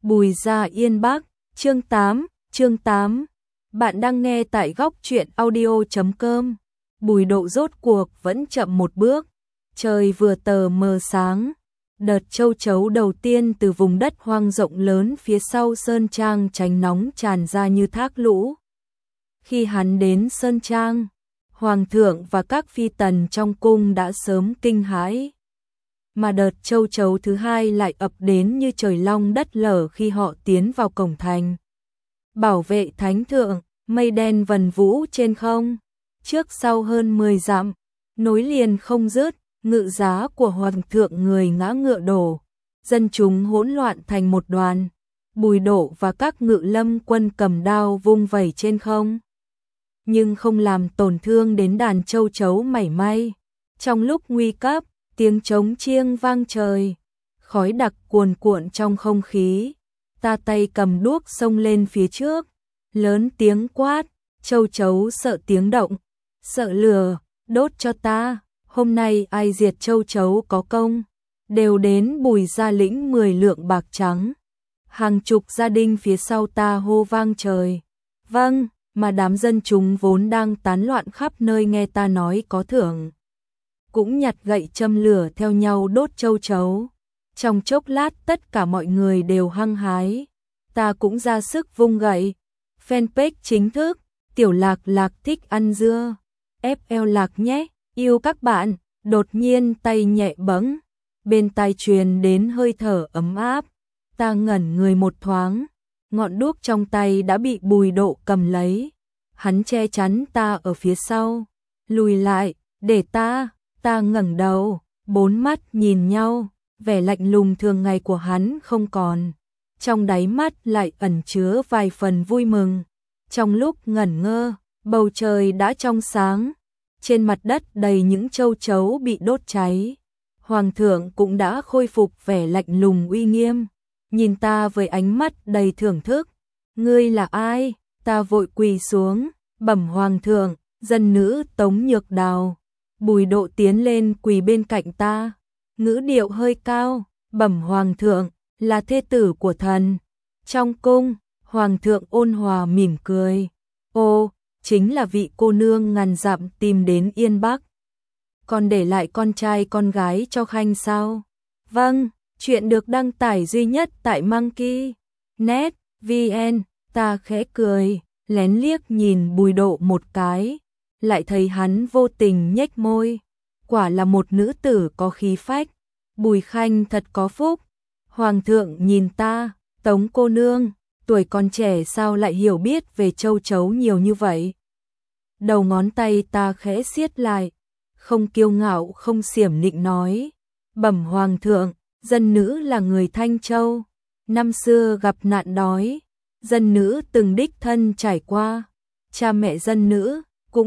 Bùi Gia Yên Bắc, chương 8. Bạn đang nghe tại góc truyện audio.com. Bùi Độ rốt cuộc vẫn chậm một bước. Trời vừa tờ mờ sáng. Đợt châu chấu đầu tiên từ vùng đất hoang rộng lớn phía sau Sơn Trang tránh nóng tràn ra như thác lũ. Khi hắn đến Sơn Trang, Hoàng thượng và các phi tần trong cung đã sớm kinh hãi. Mà đợt châu chấu thứ hai lại ập đến như trời long đất lở khi họ tiến vào cổng thành. Bảo vệ thánh thượng, mây đen vần vũ trên không, trước sau hơn 10 dặm, nối liền không dứt, ngự giá của hoàng thượng người ngã ngựa đổ, dân chúng hỗn loạn thành một đoàn. Bùi Độ và các ngự lâm quân cầm đao vung vẩy trên không, nhưng không làm tổn thương đến đàn châu chấu mảy may. Trong lúc nguy cấp, tiếng trống chiêng vang trời, khói đặc cuồn cuộn trong không khí. Ta tay cầm đuốc xông lên phía trước, lớn tiếng quát, châu chấu sợ tiếng động, sợ lửa, đốt cho ta. Hôm nay ai diệt châu chấu có công, đều đến Bùi gia lĩnh 10 lượng bạc trắng. Hàng chục gia đình phía sau ta hô vang trời. Vâng, mà đám dân chúng vốn đang tán loạn khắp nơi nghe ta nói có thưởng, cũng nhặt gậy châm lửa theo nhau đốt châu chấu. Trong chốc lát tất cả mọi người đều hăng hái, ta cũng ra sức vung gậy. Fanpage chính thức, Tiểu Lạc Lạc thích ăn dưa, FL Lạc nhé, yêu các bạn. Đột nhiên tay nhẹ bẫng, bên tai truyền đến hơi thở ấm áp. Ta ngẩn người một thoáng, ngọn đuốc trong tay đã bị Bùi Độ cầm lấy. Hắn che chắn ta ở phía sau, lùi lại, để ta ngẩng đầu, bốn mắt nhìn nhau, vẻ lạnh lùng thường ngày của hắn không còn. Trong đáy mắt lại ẩn chứa vài phần vui mừng. Trong lúc ngẩn ngơ, bầu trời đã trong sáng, trên mặt đất đầy những châu chấu bị đốt cháy. Hoàng thượng cũng đã khôi phục vẻ lạnh lùng uy nghiêm, nhìn ta với ánh mắt đầy thưởng thức. Ngươi là ai? Ta vội quỳ xuống, bẩm hoàng thượng, dân nữ Tống Nhược Đào. Bùi Độ tiến lên quỳ bên cạnh ta, ngữ điệu hơi cao, bẩm hoàng thượng, là thê tử của thần. Trong cung, hoàng thượng ôn hòa mỉm cười. Ô, chính là vị cô nương ngàn dặm tìm đến Yên Bắc. Còn để lại con trai con gái cho khanh sao? Vâng, chuyện được đăng tải duy nhất tại Monkey.net VN. Ta khẽ cười, lén liếc nhìn Bùi Độ một cái, lại thấy hắn vô tình nhếch môi. Quả là một nữ tử có khí phách. Bùi khanh thật có phúc. Hoàng thượng nhìn ta, Tống cô nương, tuổi còn trẻ sao lại hiểu biết về châu chấu nhiều như vậy? Đầu ngón tay ta khẽ siết lại, không kiêu ngạo không xiểm nịnh nói, bẩm hoàng thượng, dân nữ là người Thanh Châu, năm xưa gặp nạn đói, dân nữ từng đích thân trải qua. Cha mẹ dân nữ cũng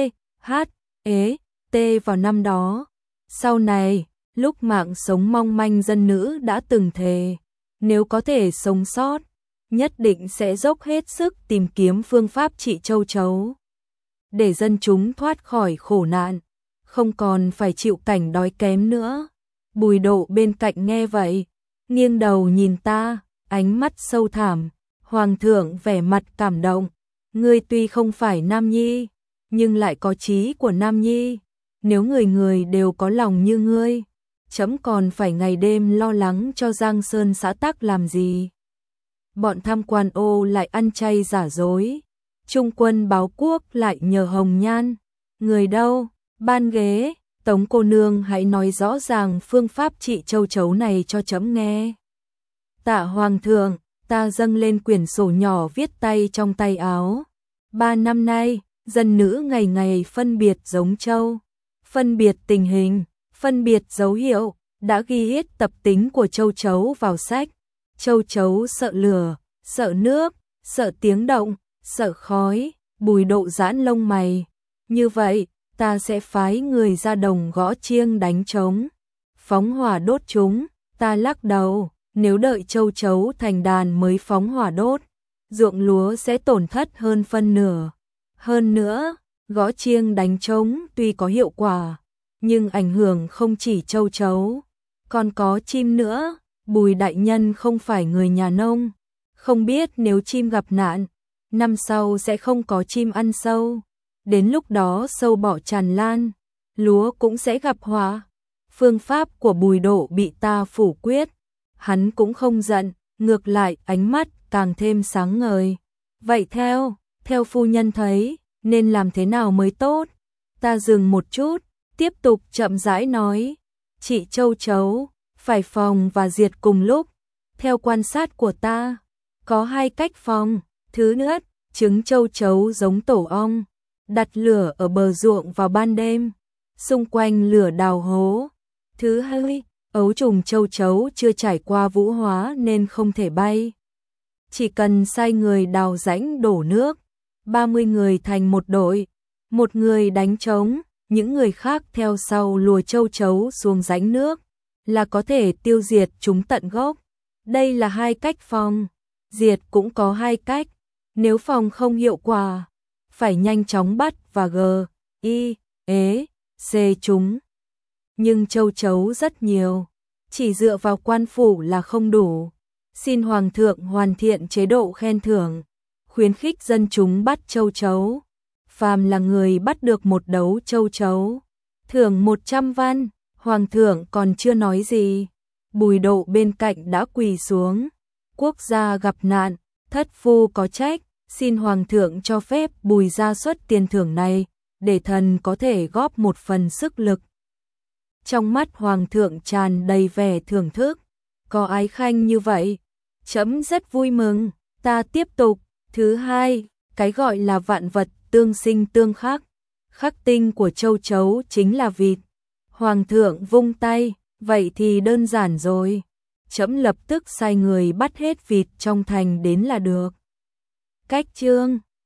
CHT vào năm đó. Sau này, lúc mạng sống mong manh, dân nữ đã từng thề, nếu có thể sống sót, nhất định sẽ dốc hết sức tìm kiếm phương pháp trị châu chấu, để dân chúng thoát khỏi khổ nạn, không còn phải chịu cảnh đói kém nữa. Bùi Độ bên cạnh nghe vậy, nghiêng đầu nhìn ta, ánh mắt sâu thẳm. Hoàng thượng vẻ mặt cảm động. Ngươi tuy không phải nam nhi, nhưng lại có trí của nam nhi. Nếu người người đều có lòng như ngươi, chấm còn phải ngày đêm lo lắng cho Giang Sơn xã tắc làm gì? Bọn tham quan ô lại ăn chay giả dối, trung quân báo quốc lại nhờ hồng nhan. Người đâu? Ban ghế. Tống cô nương hãy nói rõ ràng phương pháp trị châu chấu này cho chấm nghe. Tạ hoàng thượng. Ta dâng lên quyển sổ nhỏ viết tay trong tay áo. 3 năm nay, dân nữ ngày ngày phân biệt giống châu, phân biệt tình hình, phân biệt dấu hiệu, đã ghi hết tập tính của châu chấu vào sách. Châu chấu sợ lửa, sợ nước, sợ tiếng động, sợ khói. Bùi Độ giãn lông mày. Như vậy, ta sẽ phái người ra đồng gõ chiêng đánh trống, phóng hỏa đốt chúng. Ta lắc đầu. Nếu đợi châu chấu thành đàn mới phóng hỏa đốt, ruộng lúa sẽ tổn thất hơn phân nửa. Hơn nữa, gõ chiêng đánh trống tuy có hiệu quả, nhưng ảnh hưởng không chỉ châu chấu, còn có chim nữa. Bùi đại nhân không phải người nhà nông, không biết nếu chim gặp nạn, năm sau sẽ không có chim ăn sâu, đến lúc đó sâu bọ tràn lan, lúa cũng sẽ gặp họa. Phương pháp của Bùi Độ bị ta phủ quyết, hắn cũng không giận, ngược lại ánh mắt càng thêm sáng ngời. Vậy theo phu nhân thấy, nên làm thế nào mới tốt? Ta dừng một chút, tiếp tục chậm rãi nói. Chị châu chấu, phải phòng và diệt cùng lúc. Theo quan sát của ta, có hai cách phòng. Thứ nhất, trứng châu chấu giống tổ ong, đặt lửa ở bờ ruộng vào ban đêm, xung quanh lửa đào hố. Thứ hai, ấu trùng châu chấu chưa trải qua vũ hóa nên không thể bay. Chỉ cần sai người đào rãnh đổ nước, 30 người thành một đội, một người đánh trống, những người khác theo sau lùa châu chấu xuống rãnh nước, là có thể tiêu diệt chúng tận gốc. Đây là hai cách phòng, diệt cũng có hai cách, nếu phòng không hiệu quả, phải nhanh chóng bắt và c chúng. Nhưng châu chấu rất nhiều, chỉ dựa vào quan phủ là không đủ. Xin Hoàng thượng hoàn thiện chế độ khen thưởng, khuyến khích dân chúng bắt châu chấu. Phàm là người bắt được một đấu châu chấu, thưởng 100 văn. Hoàng thượng còn chưa nói gì, Bùi Độ bên cạnh đã quỳ xuống. Quốc gia gặp nạn, thất phu có trách, xin Hoàng thượng cho phép Bùi gia xuất tiền thưởng này, để thần có thể góp một phần sức lực. Trong mắt Hoàng thượng tràn đầy vẻ thưởng thức, có ái khanh như vậy, trẫm rất vui mừng. Ta tiếp tục. Thứ hai, cái gọi là vạn vật tương sinh tương khắc, khắc tinh của châu chấu chính là vịt. Hoàng thượng vung tay, vậy thì đơn giản rồi, trẫm lập tức sai người bắt hết vịt trong thành đến là được. Cách chương